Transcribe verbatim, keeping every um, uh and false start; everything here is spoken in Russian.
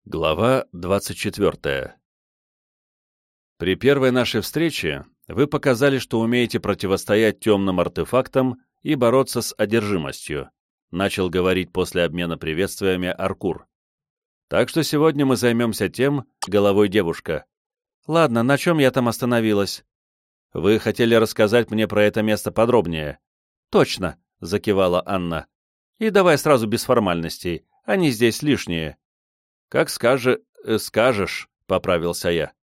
Глава двадцать четвертая. При первой нашей встрече вы показали, что умеете противостоять темным артефактам и бороться с одержимостью, начал говорить после обмена приветствиями Аркур. Так что сегодня мы займемся тем, головой девушка. Ладно, на чем я там остановилась? Вы хотели рассказать мне про это место подробнее? Точно, закивала Анна. И давай сразу без формальностей, они здесь лишние. Как скаже... э, скажешь, — поправился я.